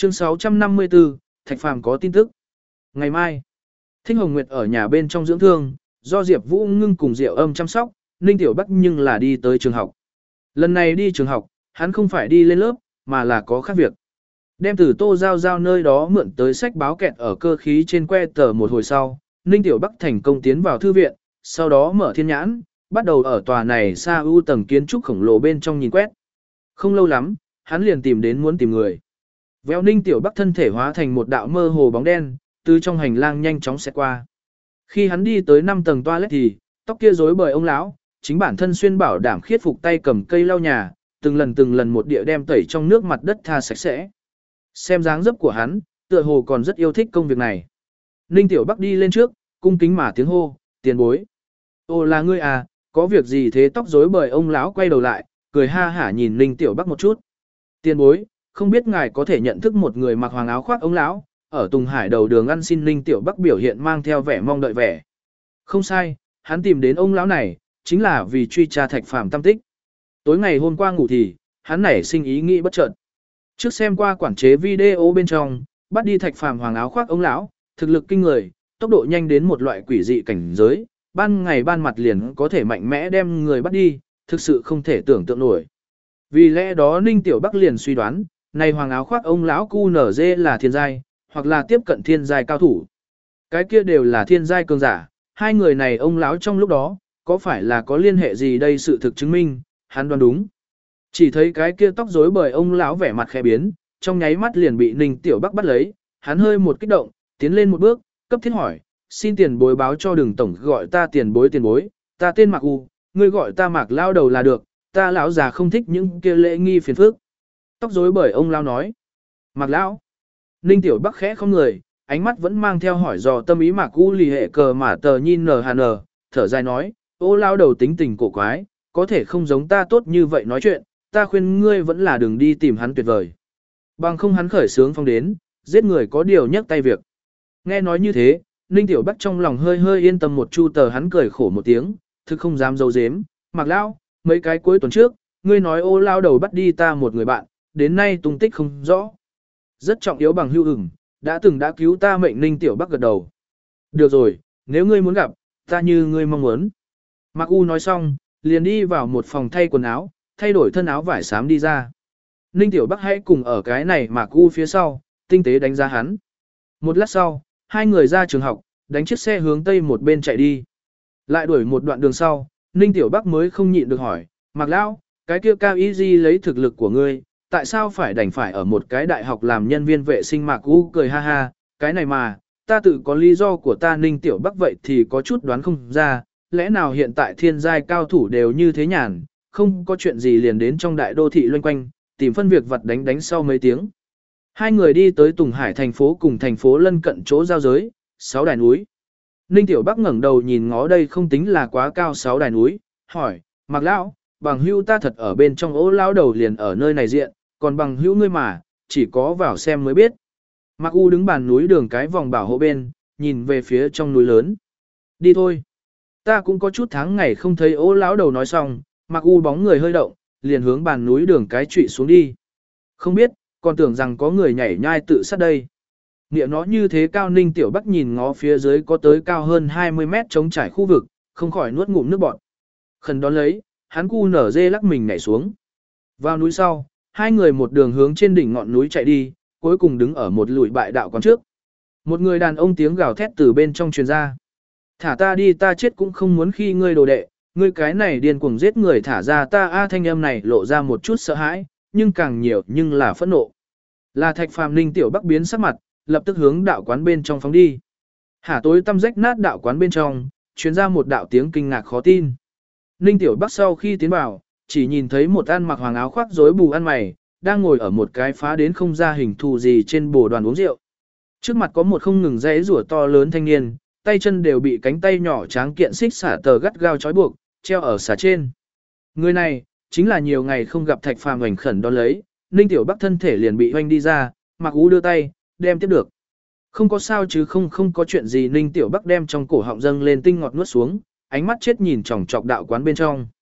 Chương 654, Thạch Phàm có tin tức. Ngày mai, Thích Hồng Nguyệt ở nhà bên trong dưỡng thương, do Diệp Vũ Ngưng cùng Diệu Âm chăm sóc, Ninh Tiểu Bắc nhưng là đi tới trường học. Lần này đi trường học, hắn không phải đi lên lớp, mà là có khác việc. Đem từ Tô Giao Giao nơi đó mượn tới sách báo kẹt ở cơ khí trên que tờ một hồi sau, Ninh Tiểu Bắc thành công tiến vào thư viện, sau đó mở thiên nhãn, bắt đầu ở tòa này xa ưu tầng kiến trúc khổng lồ bên trong nhìn quét. Không lâu lắm, hắn liền tìm đến muốn tìm người. Véo Ninh Tiểu Bắc thân thể hóa thành một đạo mơ hồ bóng đen, từ trong hành lang nhanh chóng xẹt qua. Khi hắn đi tới 5 tầng toilet thì, tóc kia rối bời ông lão, chính bản thân xuyên bảo đảm khiết phục tay cầm cây lau nhà, từng lần một địa đem tẩy trong nước mặt đất tha sạch sẽ. Xem dáng dấp của hắn, tựa hồ còn rất yêu thích công việc này. Ninh Tiểu Bắc đi lên trước, cung kính mà tiếng hô, tiền bối. Ồ là ngươi à, có việc gì thế? Tóc rối bời ông lão quay đầu lại, cười ha hả nhìn Ninh Tiểu Bắc một chút. Tiền bối, không biết ngài có thể nhận thức một người mặc hoàng áo khoác ông lão, ở Tùng Hải đầu đường ăn xin. Ninh Tiểu Bắc biểu hiện mang theo vẻ mong đợi vẻ. Không sai, hắn tìm đến ông lão này, chính là vì truy tra Thạch Phàm tâm tích. Tối ngày hôm qua ngủ thì, hắn nảy sinh ý nghĩ bất chợt. Trước xem qua quản chế video bên trong, bắt đi Thạch Phàm hoàng áo khoác ông lão, thực lực kinh người, tốc độ nhanh đến một loại quỷ dị cảnh giới, ban ngày ban mặt liền có thể mạnh mẽ đem người bắt đi, thực sự không thể tưởng tượng nổi. Vì lẽ đó Ninh Tiểu Bắc liền suy đoán, này hoàng áo khoác ông lão QNZ là thiên giai, hoặc là tiếp cận thiên giai cao thủ. Cái kia đều là thiên giai cường giả, hai người này ông lão trong lúc đó, có phải là có liên hệ gì đây? Sự thực chứng minh, hắn đoán đúng. Chỉ thấy cái kia tóc rối bời ông lão vẻ mặt khẽ biến, trong nháy mắt liền bị Ninh Tiểu Bắc bắt lấy, hắn hơi một kích động, tiến lên một bước, cấp thiết hỏi, xin tiền bối báo cho đừng tổng gọi ta tiền bối, ta tên Mạc U, ngươi gọi ta Mạc lao đầu là được, ta lão già không thích những kia lễ nghi phiền phức. Tóc rối bời ông lão nói, Mạc lão. Ninh Tiểu Bắc khẽ không người, ánh mắt vẫn mang theo hỏi dò tâm ý. Mạc U lì hệ cờ mà tờ nhìn NHN, thở dài nói, ô lao đầu tính tình cổ quái, có thể không giống ta tốt như vậy nói chuyện, ta khuyên ngươi vẫn là đừng đi tìm hắn tuyệt vời. Bằng không hắn khởi sướng phong đến, giết người có điều nhắc tay việc. Nghe nói như thế, Ninh Tiểu Bắc trong lòng hơi hơi yên tâm một chu tờ, hắn cười khổ một tiếng, thực không dám giấu giếm. Mạc lão, mấy cái cuối tuần trước, ngươi nói ô lao đầu bắt đi ta một người bạn, đến nay tung tích không rõ. Rất trọng yếu bằng hữu ửng, đã cứu ta mệnh. Ninh Tiểu Bắc gật đầu. Được rồi, nếu ngươi muốn gặp, ta như ngươi mong muốn. Mạc U nói xong, liền đi vào một phòng thay quần áo, thay đổi thân áo vải xám đi ra. Ninh Tiểu Bắc hãy cùng ở cái này Mạc U phía sau, tinh tế đánh giá hắn. Một lát sau, hai người ra trường học, đánh chiếc xe hướng tây một bên chạy đi. Lại đuổi một đoạn đường sau, Ninh Tiểu Bắc mới không nhịn được hỏi, Mạc lão, cái kia Cao Y Di lấy thực lực của ngươi, tại sao phải đành phải ở một cái đại học làm nhân viên vệ sinh? Mạc U cười ha ha, cái này mà, ta tự có lý do của ta. Ninh Tiểu Bắc vậy thì có chút đoán không ra, lẽ nào hiện tại thiên giai cao thủ đều như thế nhàn, không có chuyện gì liền đến trong đại đô thị loanh quanh, tìm phân việc vặt đánh sau mấy tiếng. Hai người đi tới Tùng Hải thành phố cùng thành phố lân cận chỗ giao giới, 6 đài núi. Ninh Tiểu Bắc ngẩng đầu nhìn ngó, đây không tính là quá cao 6 đài núi, hỏi, Mạc lão, bằng hữu ta thật ở bên trong, ố lão đầu liền ở nơi này diện, còn bằng hữu ngươi mà, chỉ có vào xem mới biết. Mạc U đứng bàn núi đường cái vòng bảo hộ bên, nhìn về phía trong núi lớn. Đi thôi. Ta cũng có chút tháng ngày không thấy. Ố lão đầu nói xong, Mạc U bóng người hơi động, liền hướng bàn núi đường cái trụy xuống đi. Không biết, còn tưởng rằng có người nhảy nhai tự sát đây. Niệm nó như thế cao. Ninh Tiểu Bắc nhìn ngó phía dưới có tới cao hơn 20 mét trống trải khu vực, không khỏi nuốt ngụm nước bọt. Khẩn đón lấy, hắn cu nở dê lắc mình nhảy xuống. Vào núi sau, hai người một đường hướng trên đỉnh ngọn núi chạy đi, cuối cùng đứng ở một lùi bại đạo quán trước. Một người đàn ông tiếng gào thét từ bên trong truyền ra. Thả ta đi, ta chết cũng không muốn khi ngươi đồ đệ, ngươi cái này điên cuồng giết người, thả ra ta. Thanh âm này lộ ra một chút sợ hãi, nhưng càng nhiều nhưng là phẫn nộ. Là Thạch Phàm. Ninh Tiểu Bắc biến sắc mặt, lập tức hướng đạo quán bên trong phóng đi. Hả tối tăm rách nát đạo quán bên trong, truyền ra một đạo tiếng kinh ngạc khó tin. Ninh Tiểu Bắc sau khi tiến vào, chỉ nhìn thấy một ăn mặc hoàng áo khoác rối bù ăn mày, đang ngồi ở một cái phá đến không ra hình thù gì trên bồ đoàn uống rượu. Trước mặt có một không ngừng giãy giụa to lớn thanh niên, tay chân đều bị cánh tay nhỏ tráng kiện xích xả tờ gắt gao trói buộc, treo ở xả trên. Người này, chính là nhiều ngày không gặp Thạch Phàm. Hoành khẩn đón lấy, Ninh Tiểu Bắc thân thể liền bị hoành đi ra, Mạc U đưa tay, đem tiếp được. Không có sao chứ? Không có chuyện gì. Ninh Tiểu Bắc đem trong cổ họng dâng lên tinh ngọt nuốt xuống, ánh mắt chết nhìn chòng chọc đạo quán bên trong.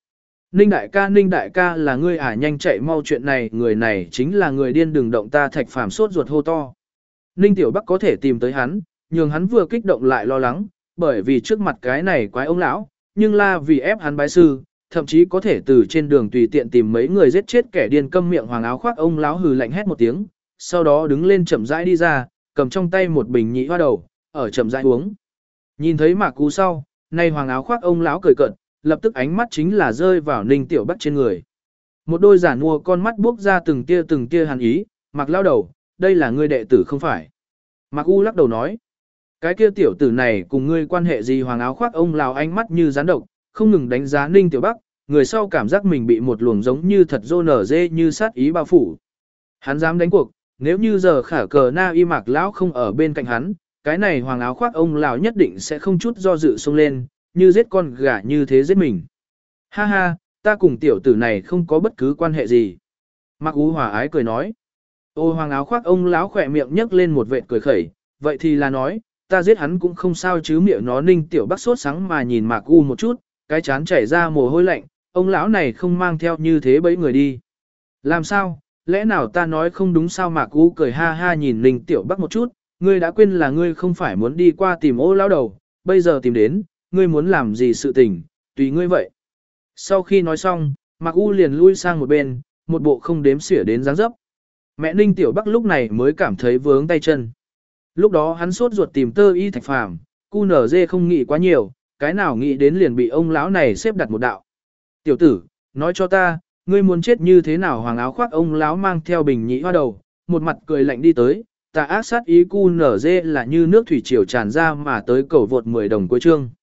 Ninh đại ca là ngươi à, nhanh chạy mau, chuyện này người này chính là người điên, đừng động ta. Thạch Phàm sốt ruột hô to. Ninh Tiểu Bắc có thể tìm tới hắn, nhường hắn vừa kích động lại lo lắng, bởi vì trước mặt cái này quái ông lão, nhưng là vì ép hắn bái sư, thậm chí có thể từ trên đường tùy tiện tìm mấy người giết chết kẻ điên. Câm miệng. Hoàng áo khoác ông lão hừ lạnh hét một tiếng, sau đó đứng lên chậm rãi đi ra, cầm trong tay một bình nhị hoa đầu, ở chậm rãi uống. Nhìn thấy Mạc Cú sau, nay Hoàng áo khoác ông lão cười cợt, lập tức ánh mắt chính là rơi vào Ninh Tiểu Bắc trên người. Một đôi giản mua con mắt buốc ra từng tia hàn ý. Mạc lão đầu, đây là ngươi đệ tử không phải? Mạc U lắc đầu nói, cái kia tiểu tử này cùng ngươi quan hệ gì? Hoàng áo khoác ông lão ánh mắt như rắn độc, không ngừng đánh giá Ninh Tiểu Bắc, người sau cảm giác mình bị một luồng giống như thật rô nở dê như sát ý bao phủ. Hắn dám đánh cuộc, nếu như giờ khả cờ na y Mạc lão không ở bên cạnh hắn, cái này Hoàng áo khoác ông lão nhất định sẽ không chút do dự xông lên, như giết con gà như thế giết mình. Ha ha, ta cùng tiểu tử này không có bất cứ quan hệ gì. Mạc Ú hòa ái cười nói. Ô, Hoàng áo khoác ông lão khỏe miệng nhấc lên một vệt cười khẩy, vậy thì là nói, ta giết hắn cũng không sao chứ. Miệng nó. Ninh Tiểu Bắc sốt sáng mà nhìn Mạc U một chút, cái chán chảy ra mồ hôi lạnh, ông lão này không mang theo như thế bấy người đi. Làm sao, lẽ nào ta nói không đúng sao? Mạc U cười ha ha nhìn Ninh Tiểu Bắc một chút, ngươi đã quên là ngươi không phải muốn đi qua tìm Ô lão đầu, bây giờ tìm đến, ngươi muốn làm gì sự tình, tùy ngươi vậy. Sau khi nói xong, Mạc U liền lui sang một bên, một bộ không đếm xỉa đến dáng dấp. Mẹ Ninh Tiểu Bắc lúc này mới cảm thấy vướng tay chân. Lúc đó hắn sốt ruột tìm Tơ Y Thạch Phàm, cu nở dê không nghĩ quá nhiều, cái nào nghĩ đến liền bị ông lão này xếp đặt một đạo. Tiểu tử, nói cho ta, ngươi muốn chết như thế nào? Hoàng áo khoác ông lão mang theo bình nhị hoa đầu, một mặt cười lạnh đi tới, tà ác sát ý cu nở dê là như nước thủy triều tràn ra mà tới cầu vượt 10 đồng cuối chương.